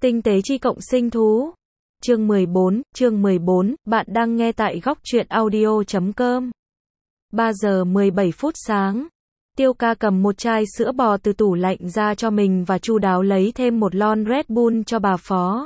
Tinh tế chi cộng sinh thú. Chương 14, bạn đang nghe tại góc truyện audio.com. 3 giờ 17 phút sáng. Tiêu ca cầm một chai sữa bò từ tủ lạnh ra cho mình và chu đáo lấy thêm một lon Red Bull cho bà Phó.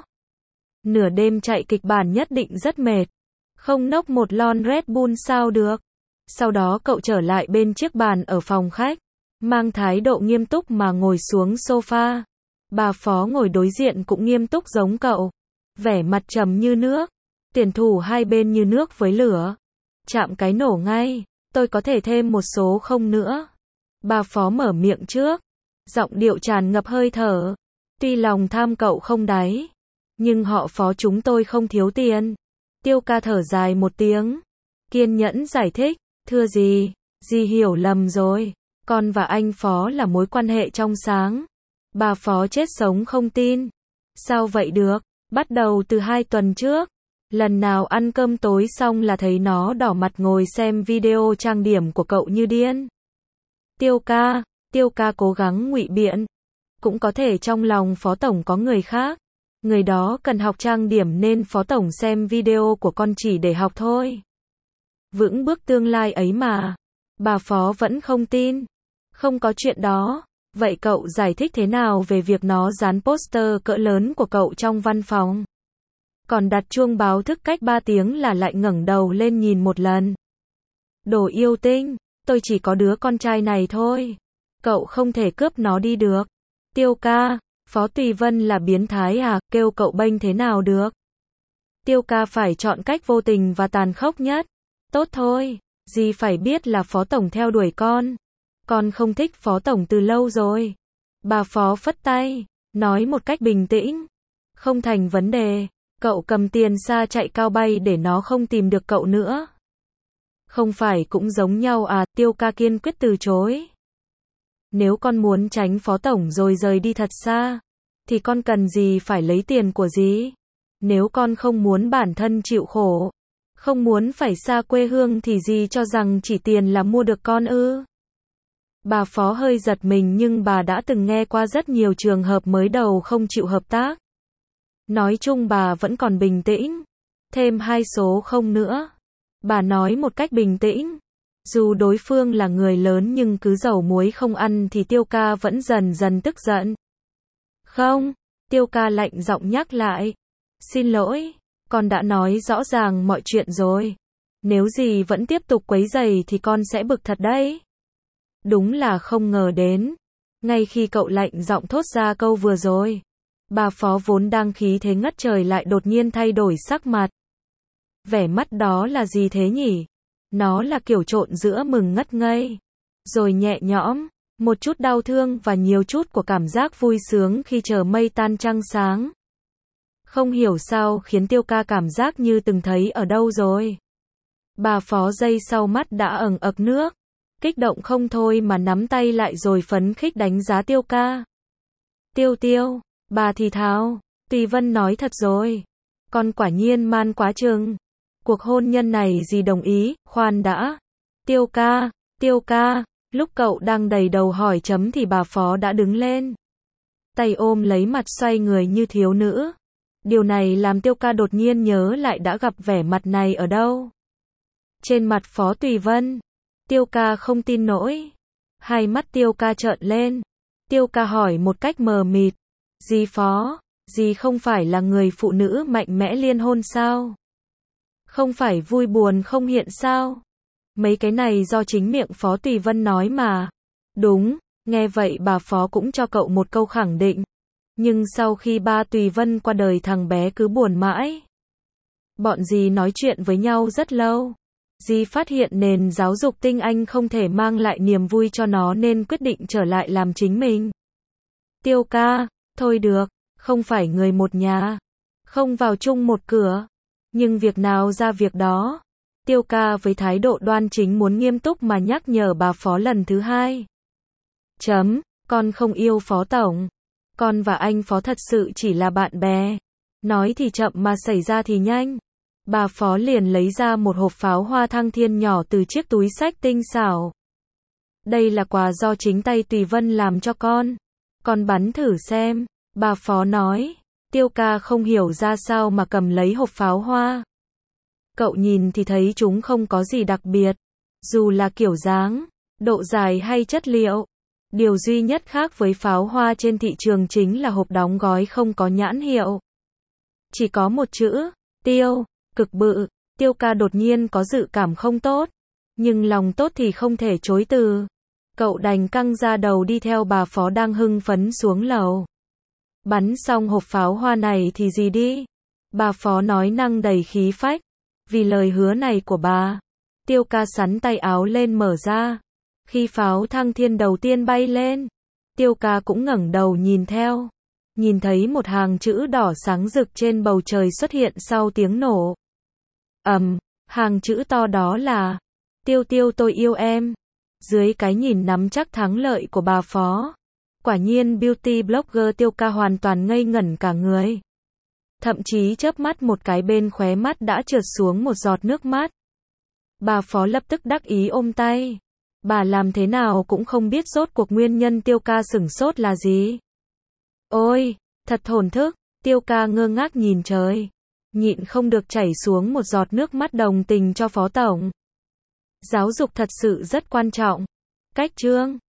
Nửa đêm chạy kịch bản nhất định rất mệt. Không nốc một lon Red Bull sao được. Sau đó cậu trở lại bên chiếc bàn ở phòng khách. Mang thái độ nghiêm túc mà ngồi xuống sofa. Bà Phó ngồi đối diện cũng nghiêm túc giống cậu. Vẻ mặt trầm như nước. Tiền thủ hai bên như nước với lửa. Chạm cái nổ ngay. Tôi có thể thêm một số không nữa. Bà Phó mở miệng trước. Giọng điệu tràn ngập hơi thở. Tuy lòng tham cậu không đáy. Nhưng họ Phó chúng tôi không thiếu tiền. Tiêu ca thở dài một tiếng. Kiên nhẫn giải thích. Thưa dì hiểu lầm rồi. Con và anh Phó là mối quan hệ trong sáng. Bà Phó chết sống không tin. Sao vậy được? Bắt đầu từ 2 tuần trước. Lần nào ăn cơm tối xong là thấy nó đỏ mặt ngồi xem video trang điểm của cậu như điên. Tiêu ca cố gắng ngụy biện. Cũng có thể trong lòng Phó Tổng có người khác. Người đó cần học trang điểm nên Phó Tổng xem video của con chỉ để học thôi. Vững bước tương lai ấy mà. Bà Phó vẫn không tin. Không có chuyện đó. Vậy cậu giải thích thế nào về việc nó dán poster cỡ lớn của cậu trong văn phòng? Còn đặt chuông báo thức cách 3 tiếng là lại ngẩng đầu lên nhìn một lần. Đồ yêu tinh, tôi chỉ có đứa con trai này thôi. Cậu không thể cướp nó đi được. Tiêu ca, Phó Tùy Vân là biến thái à, kêu cậu bênh thế nào được. Tiêu ca phải chọn cách vô tình và tàn khốc nhất. Tốt thôi, dì phải biết là Phó Tổng theo đuổi con. Con không thích Phó Tổng từ lâu rồi. Bà Phó phất tay, nói một cách bình tĩnh. Không thành vấn đề, cậu cầm tiền xa chạy cao bay để nó không tìm được cậu nữa. Không phải cũng giống nhau à, Tiêu ca kiên quyết từ chối. Nếu con muốn tránh Phó Tổng rồi rời đi thật xa, thì con cần gì phải lấy tiền của dì? Nếu con không muốn bản thân chịu khổ, không muốn phải xa quê hương thì dì cho rằng chỉ tiền là mua được con ư? Bà Phó hơi giật mình nhưng bà đã từng nghe qua rất nhiều trường hợp mới đầu không chịu hợp tác. Nói chung bà vẫn còn bình tĩnh. Thêm 2 số không nữa. Bà nói một cách bình tĩnh. Dù đối phương là người lớn nhưng cứ dầu muối không ăn thì Tiêu ca vẫn dần dần tức giận. Không, Tiêu ca lạnh giọng nhắc lại. Xin lỗi, con đã nói rõ ràng mọi chuyện rồi. Nếu dì vẫn tiếp tục quấy rầy thì con sẽ bực thật đấy. Đúng là không ngờ đến. Ngay khi cậu lạnh giọng thốt ra câu vừa rồi, bà Phó vốn đang khí thế ngất trời lại đột nhiên thay đổi sắc mặt. Vẻ mắt đó là gì thế nhỉ? Nó là kiểu trộn giữa mừng ngất ngây, rồi nhẹ nhõm, một chút đau thương và nhiều chút của cảm giác vui sướng khi chờ mây tan trăng sáng. Không hiểu sao khiến Tiêu ca cảm giác như từng thấy ở đâu rồi. Bà Phó giây sau mắt đã ẩn ực nước. Kích động không thôi mà nắm tay lại rồi phấn khích đánh giá Tiêu ca. Tiêu, bà thì thào, Tùy Vân nói thật rồi. Con quả nhiên man quá chừng. Cuộc hôn nhân này dì đồng ý, khoan đã. Tiêu ca, lúc cậu đang đầy đầu hỏi chấm thì bà Phó đã đứng lên. Tay ôm lấy mặt xoay người như thiếu nữ. Điều này làm Tiêu ca đột nhiên nhớ lại đã gặp vẻ mặt này ở đâu. Trên mặt Phó Tùy Vân. Tiêu ca không tin nổi. Hai mắt Tiêu ca trợn lên. Tiêu ca hỏi một cách mờ mịt. Dì Phó, dì không phải là người phụ nữ mạnh mẽ liên hôn sao? Không phải vui buồn không hiện sao? Mấy cái này do chính miệng Phó Tùy Vân nói mà. Đúng, nghe vậy bà Phó cũng cho cậu một câu khẳng định. Nhưng sau khi ba Tùy Vân qua đời thằng bé cứ buồn mãi. Bọn dì nói chuyện với nhau rất lâu. Dì phát hiện nền giáo dục tinh Anh không thể mang lại niềm vui cho nó nên quyết định trở lại làm chính mình. Tiêu ca, thôi được, không phải người một nhà, không vào chung một cửa, nhưng việc nào ra việc đó. Tiêu ca với thái độ đoan chính muốn nghiêm túc mà nhắc nhở bà Phó lần thứ 2. Con không yêu Phó Tổng. Con và anh Phó thật sự chỉ là bạn bè. Nói thì chậm mà xảy ra thì nhanh. Bà Phó liền lấy ra một hộp pháo hoa thăng thiên nhỏ từ chiếc túi xách tinh xảo. Đây là quà do chính tay Tùy Vân làm cho con. Con bắn thử xem, bà Phó nói. Tiêu ca không hiểu ra sao mà cầm lấy hộp pháo hoa. Cậu nhìn thì thấy chúng không có gì đặc biệt. Dù là kiểu dáng, độ dài hay chất liệu. Điều duy nhất khác với pháo hoa trên thị trường chính là hộp đóng gói không có nhãn hiệu. Chỉ có một chữ, Tiêu, cực bự. Tiêu ca đột nhiên có dự cảm không tốt. Nhưng lòng tốt thì không thể chối từ. Cậu đành căng ra đầu đi theo bà phó đang hưng phấn xuống lầu. Bắn xong hộp pháo hoa này thì gì đi? Bà phó nói năng đầy khí phách. Vì lời hứa này của bà, Tiêu ca xắn tay áo lên mở ra. Khi pháo thăng thiên đầu tiên bay lên, Tiêu ca cũng ngẩng đầu nhìn theo. Nhìn thấy một hàng chữ đỏ sáng rực trên bầu trời xuất hiện sau tiếng nổ. Hàng chữ to đó là Tiêu Tiêu tôi yêu em. Dưới cái nhìn nắm chắc thắng lợi của bà phó, quả nhiên beauty blogger Tiêu ca hoàn toàn ngây ngẩn cả người. Thậm chí chớp mắt một cái bên khóe mắt đã trượt xuống một giọt nước mắt. Bà phó lập tức đắc ý ôm tay. Bà làm thế nào cũng không biết rốt cuộc nguyên nhân Tiêu ca sửng sốt là gì. Ôi, thật thổn thức. Tiêu ca ngơ ngác nhìn trời, nhịn không được chảy xuống một giọt nước mắt đồng tình cho phó tổng. Giáo dục thật sự rất quan trọng. Cách chương